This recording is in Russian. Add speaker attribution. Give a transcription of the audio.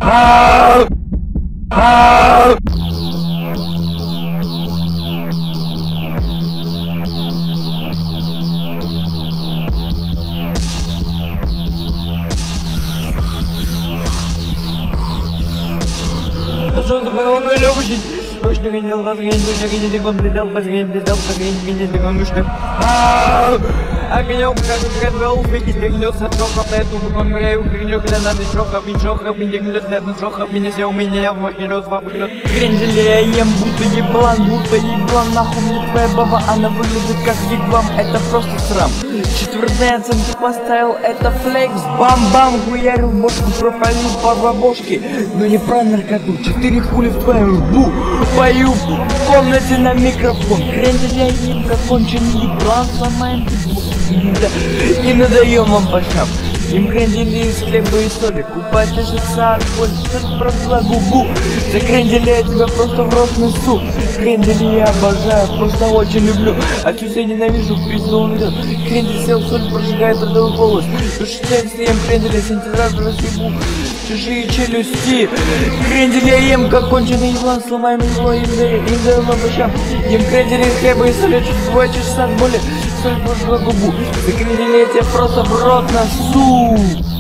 Speaker 1: Точно видел возгрень, точно видел, он летал возгрень, видел, он мышка. Огнем, как вел, выгнется, трохов на эту выкон мрею, гринёк, когда надо трохов, и трохов, и не гнет, на трохов, и не сел меня, в мой рот, в обыгрот. Гренделя я ем, будто еблан, нахуй мне твоя баба, она выглядит как вигвам, это просто срам. Четвертая оценка поставил, это флекс, бам-бам, хуярил бошку, пропалил по бабошке, но не про наркоту, 4 пули в твою рбу, пою в комнате на микрофон, гренделя ем, как конченый еблан, сломаем и надаем вам по шапке. Им крендели из хлеба и соли, купать ложится алкоголь, что-то пробила губу. За крендели я тебя просто в рот несу. Крендели я обожаю, просто очень люблю. А чуть я ненавижу, пизду он идет. Крендель сел в соль, прожигает родовой голос. Души если ем крендели, синтезатор разъебу чужие челюсти. Крендели я ем, как конченый еблан, сломаем его и даем вам по щам. Ем крендели из хлеба и соли, чуть 2 часа от боли. Соль прожила губу. За крендели я тебя просто в рот носу.